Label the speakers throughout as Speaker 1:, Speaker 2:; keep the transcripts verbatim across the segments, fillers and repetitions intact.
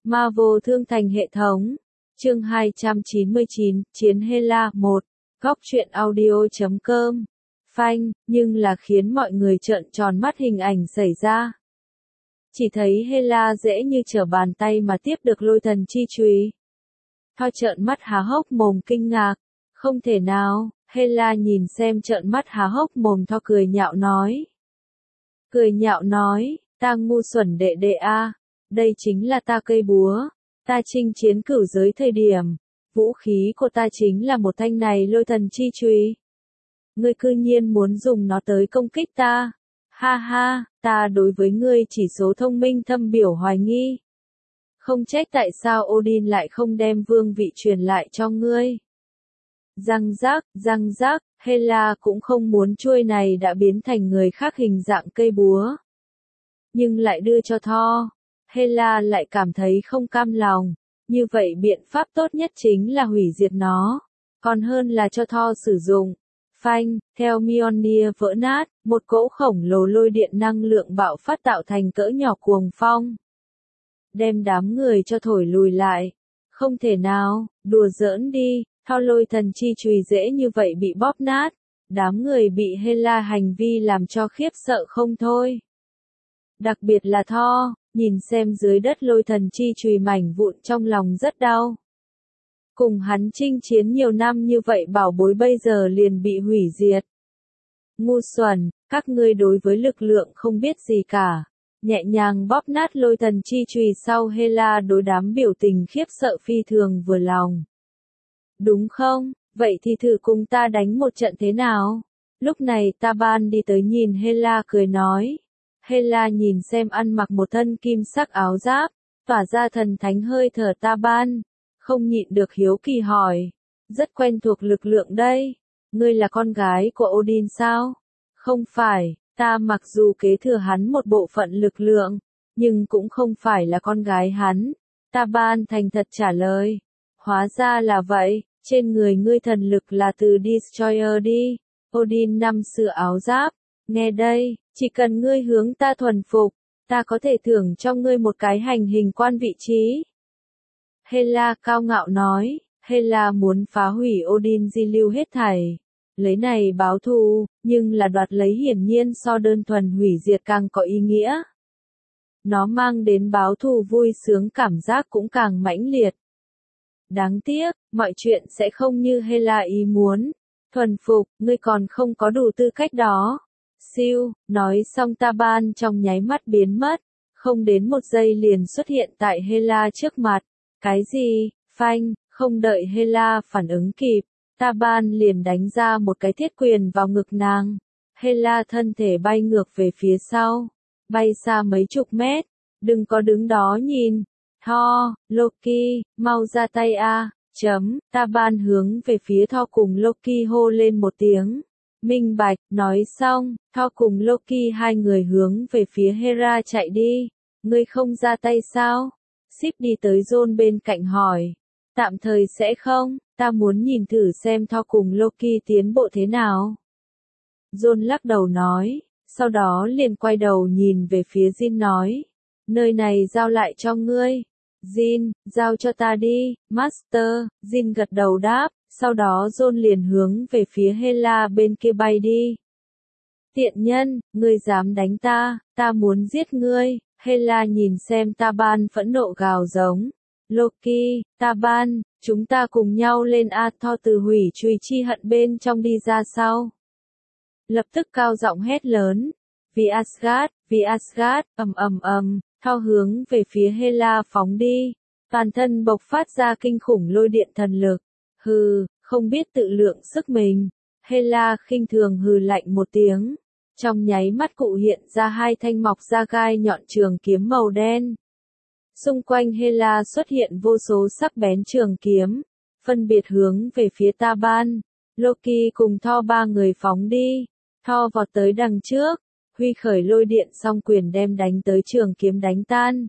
Speaker 1: Marvel Thương Thành hệ thống. Chương hai trăm chín mươi chín, Chiến Hela một. Góc truyện audio chấm com. Phanh, nhưng là khiến mọi người trợn tròn mắt hình ảnh xảy ra. Chỉ thấy Hela dễ như trở bàn tay mà tiếp được lôi thần chi chùy. Thor trợn mắt há hốc mồm kinh ngạc. Không thể nào, Hela nhìn xem trợn mắt há hốc mồm Thor cười nhạo nói. Cười nhạo nói, ta ngu xuẩn đệ đệ a, đây chính là ta cây búa, ta chinh chiến cửu giới thời điểm, vũ khí của ta chính là một thanh này lôi thần chi chùy. Ngươi cư nhiên muốn dùng nó tới công kích ta, ha ha, ta đối với ngươi chỉ số thông minh thâm biểu hoài nghi. Không trách tại sao Odin lại không đem vương vị truyền lại cho ngươi. Răng rác, răng rác, Hela cũng không muốn chuôi này đã biến thành người khác hình dạng cây búa. Nhưng lại đưa cho Thor. Hela lại cảm thấy không cam lòng, như vậy biện pháp tốt nhất chính là hủy diệt nó, còn hơn là cho Thor sử dụng. Phanh, theo Mjolnir vỡ nát, một cỗ khổng lồ lôi điện năng lượng bạo phát tạo thành cỡ nhỏ cuồng phong. Đem đám người cho thổi lùi lại. Không thể nào, đùa giỡn đi, Thor lôi thần chi chùy dễ như vậy bị bóp nát. Đám người bị Hela hành vi làm cho khiếp sợ không thôi. Đặc biệt là Thor, nhìn xem dưới đất lôi thần chi chùy mảnh vụn trong lòng rất đau. Cùng hắn chinh chiến nhiều năm như vậy bảo bối bây giờ liền bị hủy diệt. Ngu xuẩn, các ngươi đối với lực lượng không biết gì cả. Nhẹ nhàng bóp nát lôi thần chi chùy sau Hela đối đám biểu tình khiếp sợ phi thường vừa lòng. Đúng không, vậy thì thử cùng ta đánh một trận thế nào? Lúc này Taban đi tới nhìn Hela cười nói. Hela nhìn xem ăn mặc một thân kim sắc áo giáp, tỏa ra thần thánh hơi thở Taban, không nhịn được hiếu kỳ hỏi. Rất quen thuộc lực lượng đây, ngươi là con gái của Odin sao? Không phải, ta mặc dù kế thừa hắn một bộ phận lực lượng, nhưng cũng không phải là con gái hắn. Taban thành thật trả lời. Hóa ra là vậy, trên người ngươi thần lực là từ Destroyer đi. Odin năm xưa áo giáp, nghe đây, chỉ cần ngươi hướng ta thuần phục, ta có thể thưởng cho ngươi một cái hành hình quan vị trí. Hela cao ngạo nói, Hela muốn phá hủy Odin di lưu hết thảy. Lấy này báo thù, nhưng là đoạt lấy hiển nhiên so đơn thuần hủy diệt càng có ý nghĩa. Nó mang đến báo thù vui sướng cảm giác cũng càng mãnh liệt. Đáng tiếc, mọi chuyện sẽ không như Hela ý muốn. Thuần phục, ngươi còn không có đủ tư cách đó. Siêu, nói xong Taban trong nháy mắt biến mất, không đến một giây liền xuất hiện tại Hela trước mặt. Cái gì? Phanh, không đợi Hela phản ứng kịp, Taban liền đánh ra một cái thiết quyền vào ngực nàng. Hela thân thể bay ngược về phía sau, bay xa mấy chục mét, đừng có đứng đó nhìn. Thor, Loki, mau ra tay a. Chấm, Taban hướng về phía Thor cùng Loki hô lên một tiếng. Minh bạch, nói xong, Thor cùng Loki hai người hướng về phía Hera chạy đi. Ngươi không ra tay sao? Sip đi tới John bên cạnh hỏi. Tạm thời sẽ không, ta muốn nhìn thử xem Thor cùng Loki tiến bộ thế nào. John lắc đầu nói, sau đó liền quay đầu nhìn về phía Jin nói. Nơi này giao lại cho ngươi. Jin, giao cho ta đi, Master. Jin gật đầu đáp, sau đó John liền hướng về phía Hela bên kia bay đi. Tiện nhân, ngươi dám đánh ta, ta muốn giết ngươi. Hela nhìn xem Taban phẫn nộ gào giống. Loki, Taban, chúng ta cùng nhau lên a. Thor từ hủy chùy chi hận bên trong đi ra sau. Lập tức cao giọng hét lớn. Vì Asgard, vì Asgard, ầm ầm ầm. Thor hướng về phía Hela phóng đi, toàn thân bộc phát ra kinh khủng lôi điện thần lực. Hừ, không biết tự lượng sức mình. Hela khinh thường hừ lạnh một tiếng. Trong nháy mắt cụ hiện ra hai thanh mọc ra gai nhọn trường kiếm màu đen. Xung quanh Hela xuất hiện vô số sắc bén trường kiếm, phân biệt hướng về phía Taban, Loki cùng Thor ba người phóng đi. Thor vọt tới đằng trước, huy khởi lôi điện song quyền đem đánh tới trường kiếm đánh tan.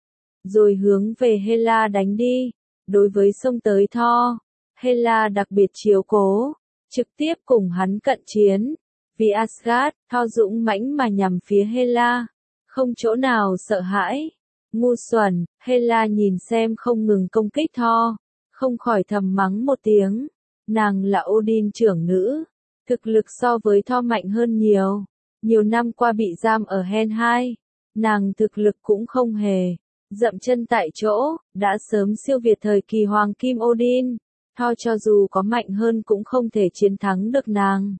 Speaker 1: Rồi hướng về Hela đánh đi. Đối với xông tới Thor, Hela đặc biệt chiếu cố, trực tiếp cùng hắn cận chiến. Vì Asgard, Thor dũng mãnh mà nhằm phía Hela, không chỗ nào sợ hãi. Ngu xuẩn, Hela nhìn xem không ngừng công kích Thor, không khỏi thầm mắng một tiếng. Nàng là Odin trưởng nữ, thực lực so với Thor mạnh hơn nhiều. Nhiều năm qua bị giam ở Helheim, nàng thực lực cũng không hề dậm chân tại chỗ, đã sớm siêu việt thời kỳ hoàng kim Odin. Thor cho dù có mạnh hơn cũng không thể chiến thắng được nàng.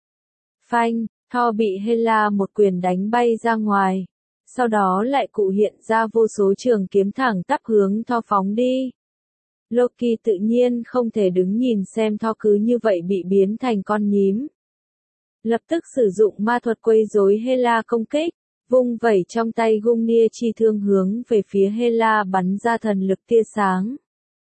Speaker 1: Phanh, Thor bị Hela một quyền đánh bay ra ngoài. Sau đó lại cụ hiện ra vô số trường kiếm thẳng tắp hướng Thor phóng đi. Loki tự nhiên không thể đứng nhìn xem Thor cứ như vậy bị biến thành con nhím. Lập tức sử dụng ma thuật quấy rối Hela công kích, vung vẩy trong tay Gungnir chi thương hướng về phía Hela bắn ra thần lực tia sáng.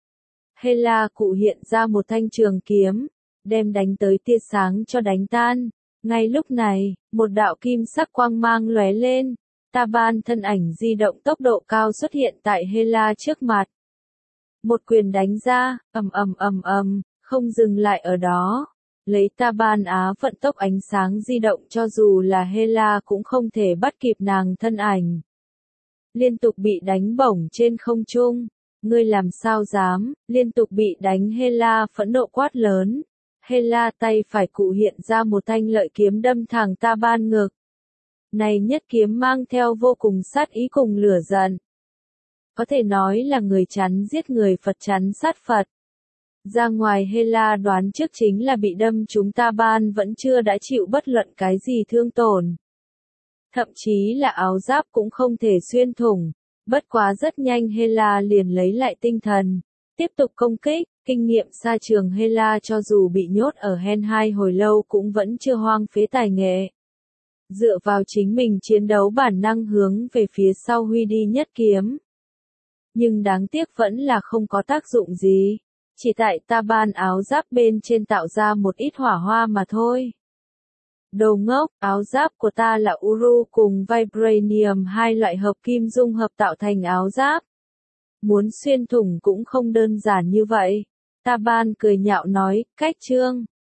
Speaker 1: Hela cụ hiện ra một thanh trường kiếm, đem đánh tới tia sáng cho đánh tan. Ngay lúc này, một đạo kim sắc quang mang lóe lên, Taban thân ảnh di động tốc độ cao xuất hiện tại Hela trước mặt. Một quyền đánh ra, ầm ầm ầm ầm, không dừng lại ở đó. Lấy Taban á vận tốc ánh sáng di động cho dù là Hela cũng không thể bắt kịp nàng thân ảnh. Liên tục bị đánh bổng trên không trung. Ngươi làm sao dám, liên tục bị đánh Hela phẫn nộ quát lớn. Hela tay phải cụ hiện ra một thanh lợi kiếm đâm thẳng Taban ngực. Này nhất kiếm mang theo vô cùng sát ý cùng lửa giận. Có thể nói là người chắn giết người, Phật chắn sát Phật. Ra ngoài Hela đoán trước chính là bị đâm chúng Taban vẫn chưa đã chịu bất luận cái gì thương tổn. Thậm chí là áo giáp cũng không thể xuyên thủng. Bất quá rất nhanh Hela liền lấy lại tinh thần. Tiếp tục công kích, kinh nghiệm xa trường Hela cho dù bị nhốt ở Helheim hồi lâu cũng vẫn chưa hoang phế tài nghệ. Dựa vào chính mình chiến đấu bản năng hướng về phía sau huy đi nhất kiếm. Nhưng đáng tiếc vẫn là không có tác dụng gì. Chỉ tại Taban áo giáp bên trên tạo ra một ít hỏa hoa mà thôi. Đồ ngốc, áo giáp của ta là Uru cùng Vibranium, hai loại hợp kim dung hợp tạo thành áo giáp. Muốn xuyên thủng cũng không đơn giản như vậy. Taban cười nhạo nói, cách trương.